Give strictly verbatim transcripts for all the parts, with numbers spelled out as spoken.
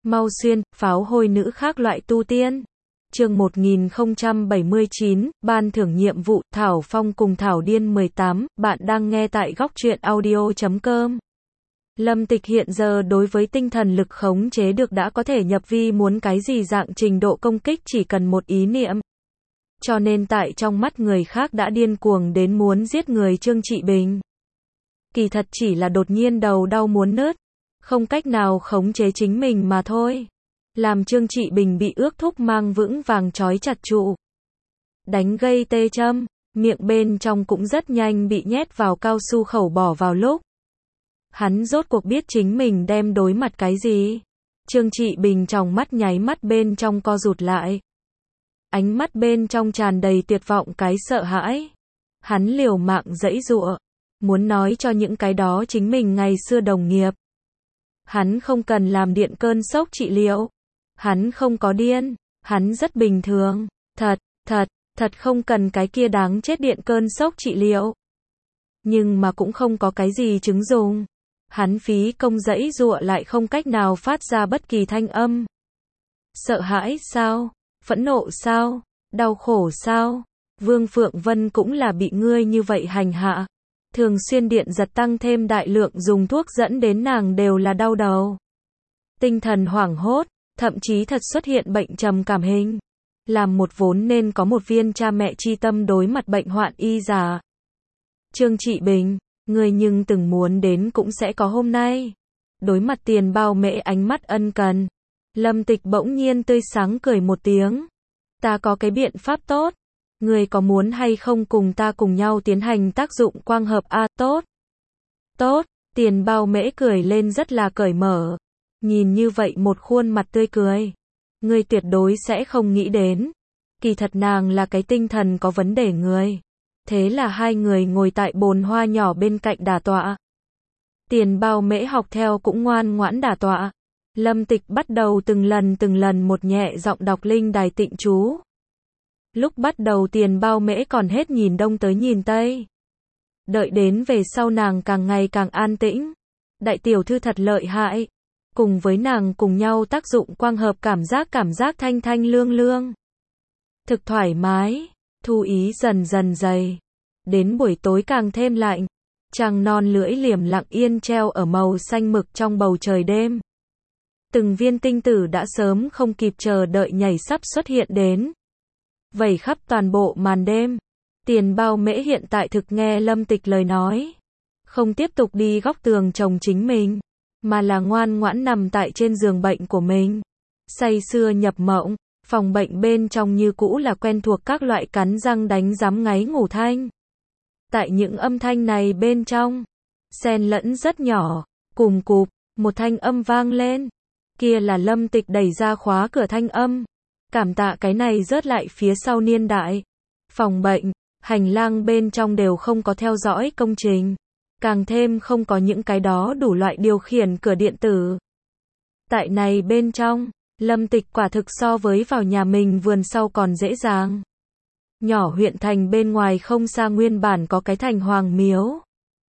Mau xuyên, pháo hôi nữ khác loại tu tiên. Chương một nghìn không trăm bảy mươi chín, ban thưởng nhiệm vụ, Thảo Phong cùng Thảo Điên mười tám, bạn đang nghe tại góc truyện audio chấm com. Lâm Tịch hiện giờ đối với tinh thần lực khống chế được đã có thể nhập vi muốn cái gì dạng trình độ công kích chỉ cần một ý niệm. Cho nên tại trong mắt người khác đã điên cuồng đến muốn giết người Trương Trị Bình. Kỳ thật chỉ là đột nhiên đầu đau muốn nứt, không cách nào khống chế chính mình mà thôi. Làm Trương Trị Bình bị ước thúc mang vững vàng trói chặt trụ. Đánh gây tê châm, miệng bên trong cũng rất nhanh bị nhét vào cao su khẩu bỏ vào lúc. Hắn rốt cuộc biết chính mình đem đối mặt cái gì. Trương Trị Bình tròng mắt nháy mắt bên trong co rụt lại. Ánh mắt bên trong tràn đầy tuyệt vọng cái sợ hãi. Hắn liều mạng giãy giụa, muốn nói cho những cái đó chính mình ngày xưa đồng nghiệp. Hắn không cần làm điện cơn sốc trị liệu. Hắn không có điên, hắn rất bình thường, thật, thật, thật không cần cái kia đáng chết điện cơn sốc trị liệu. Nhưng mà cũng không có cái gì chứng dùng. Hắn phí công giãy giụa lại không cách nào phát ra bất kỳ thanh âm. Sợ hãi sao? Phẫn nộ sao? Đau khổ sao? Vương Phượng Vân cũng là bị ngươi như vậy hành hạ. Thường xuyên điện giật tăng thêm đại lượng dùng thuốc dẫn đến nàng đều là đau đầu. Tinh thần hoảng hốt, thậm chí thật xuất hiện bệnh trầm cảm hình. Làm một vốn nên có một viên cha mẹ chi tâm đối mặt bệnh hoạn y giả. Trương Trị Bình, người nhưng từng muốn đến cũng sẽ có hôm nay. Đối mặt Tiền Bao Mễ ánh mắt ân cần. Lâm Tịch bỗng nhiên tươi sáng cười một tiếng. Ta có cái biện pháp tốt. Người có muốn hay không cùng ta cùng nhau tiến hành tác dụng quang hợp a? Tốt. Tốt, Tiền Bao Mễ cười lên rất là cởi mở. Nhìn như vậy một khuôn mặt tươi cười. Ngươi tuyệt đối sẽ không nghĩ đến. Kỳ thật nàng là cái tinh thần có vấn đề người. Thế là hai người ngồi tại bồn hoa nhỏ bên cạnh đả tọa. Tiền Bao Mễ học theo cũng ngoan ngoãn đả tọa. Lâm Tịch bắt đầu từng lần từng lần một nhẹ giọng đọc linh đài tịnh chú. Lúc bắt đầu Tiền Bao Mễ còn hết nhìn đông tới nhìn tây. Đợi đến về sau nàng càng ngày càng an tĩnh. Đại tiểu thư thật lợi hại. Cùng với nàng cùng nhau tác dụng quang hợp cảm giác cảm giác thanh thanh lương lương. Thực thoải mái, thu ý dần dần dày. Đến buổi tối càng thêm lạnh. Trăng non lưỡi liềm lặng yên treo ở màu xanh mực trong bầu trời đêm. Từng viên tinh tử đã sớm không kịp chờ đợi nhảy sắp xuất hiện đến. Vẩy khắp toàn bộ màn đêm. Tiền Bao Mễ hiện tại thực nghe Lâm Tịch lời nói. Không tiếp tục đi góc tường chồng chính mình. Mà là ngoan ngoãn nằm tại trên giường bệnh của mình. Say sưa nhập mộng, phòng bệnh bên trong như cũ là quen thuộc các loại cắn răng đánh giám ngáy ngủ thanh. Tại những âm thanh này bên trong, xen lẫn rất nhỏ, cùm cụp, một thanh âm vang lên. Kia là Lâm Tịch đẩy ra khóa cửa thanh âm. Cảm tạ cái này rớt lại phía sau niên đại. Phòng bệnh, hành lang bên trong đều không có theo dõi công trình. Càng thêm không có những cái đó đủ loại điều khiển cửa điện tử. Tại này bên trong, Lâm Tịch quả thực so với vào nhà mình vườn sau còn dễ dàng. Nhỏ huyện thành bên ngoài không xa nguyên bản có cái thành hoàng miếu.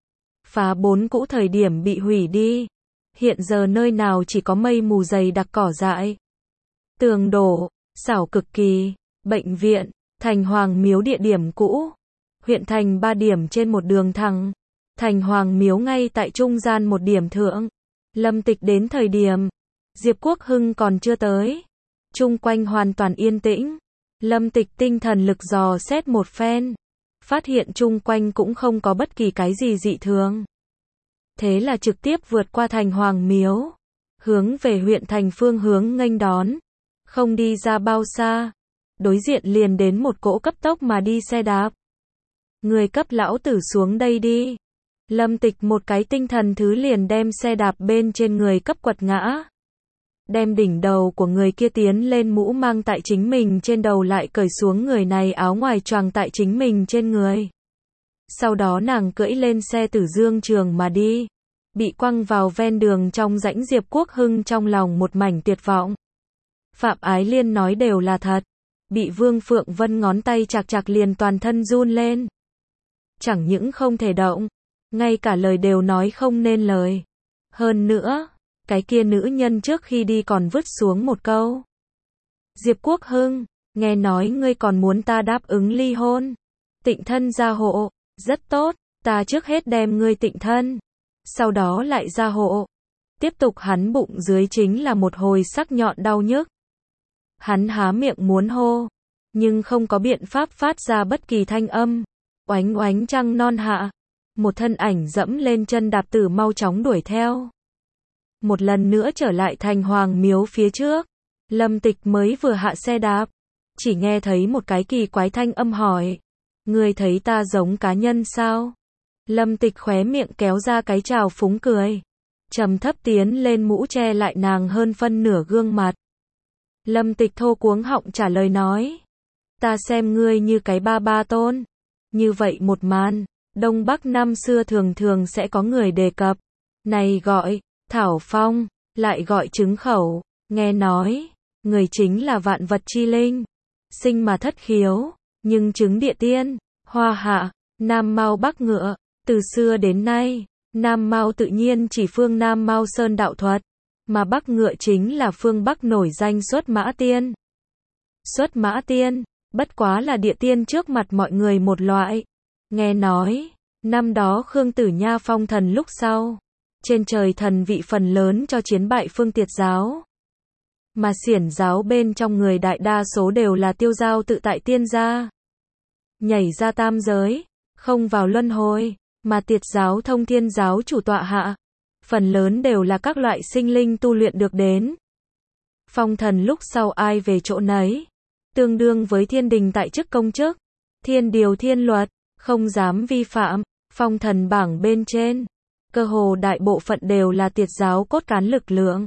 Phá bốn cũ thời điểm bị hủy đi. Hiện giờ nơi nào chỉ có mây mù dày đặc cỏ dại. Tường đổ, xảo cực kỳ, bệnh viện, thành hoàng miếu địa điểm cũ. Huyện thành ba điểm trên một đường thẳng. Thành hoàng miếu ngay tại trung gian một điểm thượng. Lâm Tịch đến thời điểm, Diệp Quốc Hưng còn chưa tới. Chung quanh hoàn toàn yên tĩnh. Lâm Tịch tinh thần lực dò xét một phen. Phát hiện chung quanh cũng không có bất kỳ cái gì dị thường. Thế là trực tiếp vượt qua thành hoàng miếu. Hướng về huyện thành phương hướng nghênh đón. Không đi ra bao xa. Đối diện liền đến một cỗ cấp tốc mà đi xe đạp. Người cấp lão tử xuống đây đi. Lâm Tịch một cái tinh thần thứ liền đem xe đạp bên trên người cấp quật ngã. Đem đỉnh đầu của người kia tiến lên mũ mang tại chính mình trên đầu lại cởi xuống người này áo ngoài choàng tại chính mình trên người. Sau đó nàng cưỡi lên xe Tử Dương Trường mà đi. Bị quăng vào ven đường trong rãnh Diệp Quốc Hưng trong lòng một mảnh tuyệt vọng. Phạm Ái Liên nói đều là thật. Bị Vương Phượng Vân ngón tay chạc chạc liền toàn thân run lên. Chẳng những không thể động. Ngay cả lời đều nói không nên lời. Hơn nữa, Cái kia nữ nhân trước khi đi còn vứt xuống một câu. Diệp Quốc Hưng, nghe nói ngươi còn muốn ta đáp ứng ly hôn. Tịnh thân gia hộ, rất tốt, ta trước hết đem ngươi tịnh thân, sau đó lại gia hộ. Tiếp tục hắn bụng dưới chính là một hồi sắc nhọn đau nhức. Hắn há miệng muốn hô, nhưng không có biện pháp phát ra bất kỳ thanh âm. Oánh oánh trăng non hạ, một thân ảnh dẫm lên chân đạp tử mau chóng đuổi theo. Một lần nữa trở lại thành Hoàng Miếu phía trước, Lâm Tịch mới vừa hạ xe đạp, chỉ nghe thấy một cái kỳ quái thanh âm hỏi, ngươi thấy ta giống cá nhân sao? Lâm Tịch khóe miệng kéo ra cái trào phúng cười, trầm thấp tiến lên mũ che lại nàng hơn phân nửa gương mặt. Lâm Tịch thô cuống họng trả lời nói, ta xem ngươi như cái ba ba tôn. Như vậy một màn, Đông Bắc năm xưa thường thường sẽ có người đề cập, này gọi Thảo Phong, lại gọi trứng khẩu, nghe nói, người chính là vạn vật chi linh, sinh mà thất khiếu, nhưng chứng địa tiên, hoa hạ, Nam Mao Bắc Ngựa, từ xưa đến nay, Nam Mao tự nhiên chỉ phương Nam Mao Sơn đạo thuật, mà Bắc Ngựa chính là phương Bắc nổi danh Xuất Mã Tiên. Xuất Mã Tiên, bất quá là địa tiên trước mặt mọi người một loại. Nghe nói, năm đó Khương Tử Nha phong thần lúc sau, trên trời thần vị phần lớn cho chiến bại Phương Tiệt giáo. Mà xiển giáo bên trong người đại đa số đều là tiêu giao tự tại tiên gia. Nhảy ra tam giới, không vào luân hồi, mà Tiệt giáo thông thiên giáo chủ tọa hạ. Phần lớn đều là các loại sinh linh tu luyện được đến. Phong thần lúc sau ai về chỗ nấy, tương đương với thiên đình tại chức công chức, thiên điều thiên luật, không dám vi phạm. Phong thần bảng bên trên, cơ hồ đại bộ phận đều là Tiệt giáo cốt cán lực lượng.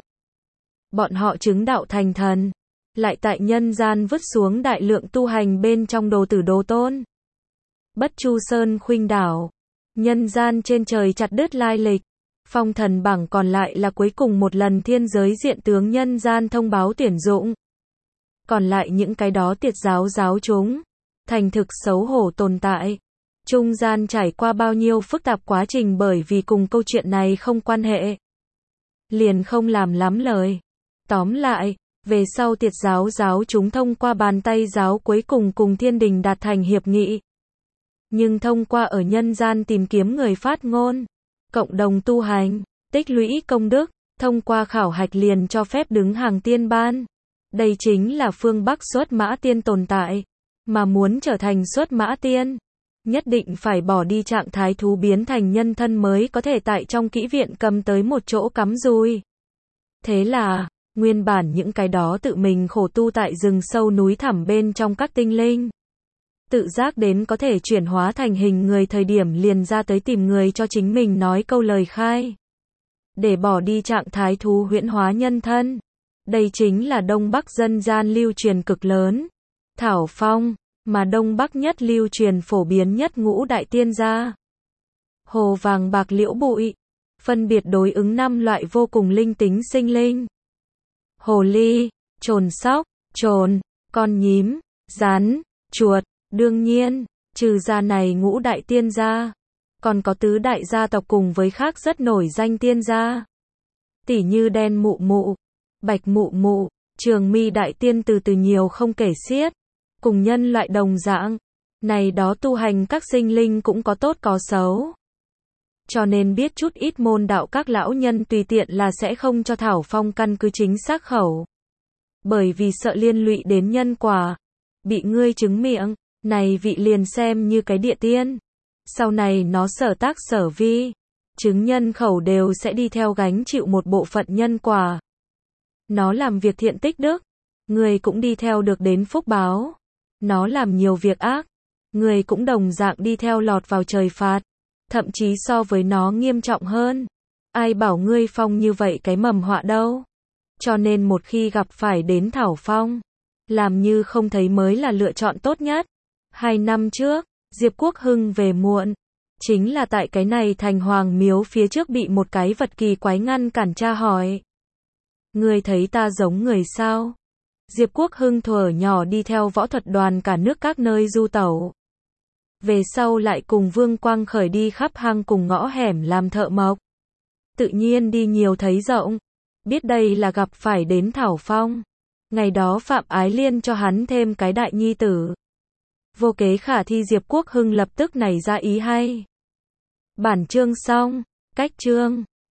Bọn họ chứng đạo thành thần, lại tại nhân gian vứt xuống đại lượng tu hành bên trong đồ tử đồ tôn. Bất Chu Sơn khuynh đảo, nhân gian trên trời chặt đứt lai lịch. Phong thần bảng còn lại là cuối cùng một lần thiên giới diện tướng nhân gian thông báo tuyển dụng. Còn lại những cái đó Tiệt giáo giáo chúng, thành thực xấu hổ tồn tại. Trung gian trải qua bao nhiêu phức tạp quá trình bởi vì cùng câu chuyện này không quan hệ. Liền không làm lắm lời. Tóm lại, về sau Tiệt giáo giáo chúng thông qua bàn tay giáo cuối cùng cùng thiên đình đạt thành hiệp nghị. Nhưng thông qua ở nhân gian tìm kiếm người phát ngôn, cộng đồng tu hành, tích lũy công đức, thông qua khảo hạch liền cho phép đứng hàng tiên ban. Đây chính là phương Bắc Xuất Mã Tiên tồn tại. Mà muốn trở thành Xuất Mã Tiên, nhất định phải bỏ đi trạng thái thú biến thành nhân thân mới có thể tại trong kỹ viện cầm tới một chỗ cắm dùi. Thế là, nguyên bản những cái đó tự mình khổ tu tại rừng sâu núi thẳm bên trong các tinh linh, tự giác đến có thể chuyển hóa thành hình người thời điểm liền ra tới tìm người cho chính mình nói câu lời khai. Để bỏ đi trạng thái thú huyễn hóa nhân thân. Đây chính là Đông Bắc dân gian lưu truyền cực lớn. Thảo Phong, mà Đông Bắc nhất lưu truyền phổ biến nhất ngũ đại tiên gia. Hồ vàng bạc liễu bụi, phân biệt đối ứng năm loại vô cùng linh tính sinh linh. Hồ ly, trồn sóc, trồn, con nhím, rắn, chuột. Đương nhiên, trừ ra này ngũ đại tiên gia, còn có tứ đại gia tộc cùng với khác rất nổi danh tiên gia. Tỉ như đen mụ mụ, bạch mụ mụ, trường mi đại tiên từ từ nhiều không kể xiết. Cùng nhân loại đồng dạng, này đó tu hành các sinh linh cũng có tốt có xấu. Cho nên biết chút ít môn đạo các lão nhân tùy tiện là sẽ không cho Thảo Phong căn cứ chính xác khẩu. Bởi vì sợ liên lụy đến nhân quả, bị ngươi chứng miệng. Này vị liền xem như cái địa tiên. Sau này nó sở tác sở vi, chứng nhân khẩu đều sẽ đi theo gánh chịu một bộ phận nhân quả. Nó làm việc thiện tích đức, người cũng đi theo được đến phúc báo. Nó làm nhiều việc ác, người cũng đồng dạng đi theo lọt vào trời phạt. Thậm chí so với nó nghiêm trọng hơn. Ai bảo ngươi phong như vậy cái mầm họa đâu. Cho nên một khi gặp phải đến Thảo Phong, làm như không thấy mới là lựa chọn tốt nhất. Hai năm trước, Diệp Quốc Hưng về muộn. Chính là tại cái này thành Hoàng Miếu phía trước bị một cái vật kỳ quái ngăn cản tra hỏi. Ngươi thấy ta giống người sao? Diệp Quốc Hưng thuở nhỏ đi theo võ thuật đoàn cả nước các nơi du tẩu. Về sau lại cùng Vương Quang Khởi đi khắp hang cùng ngõ hẻm làm thợ mộc. Tự nhiên đi nhiều thấy rộng. biết đây là gặp phải đến Thảo Phong. Ngày đó Phạm Ái Liên cho hắn thêm cái đại nhi tử. Vô kế khả thi Diệp Quốc Hưng lập tức nảy ra ý hay. Bản chương xong. Cách chương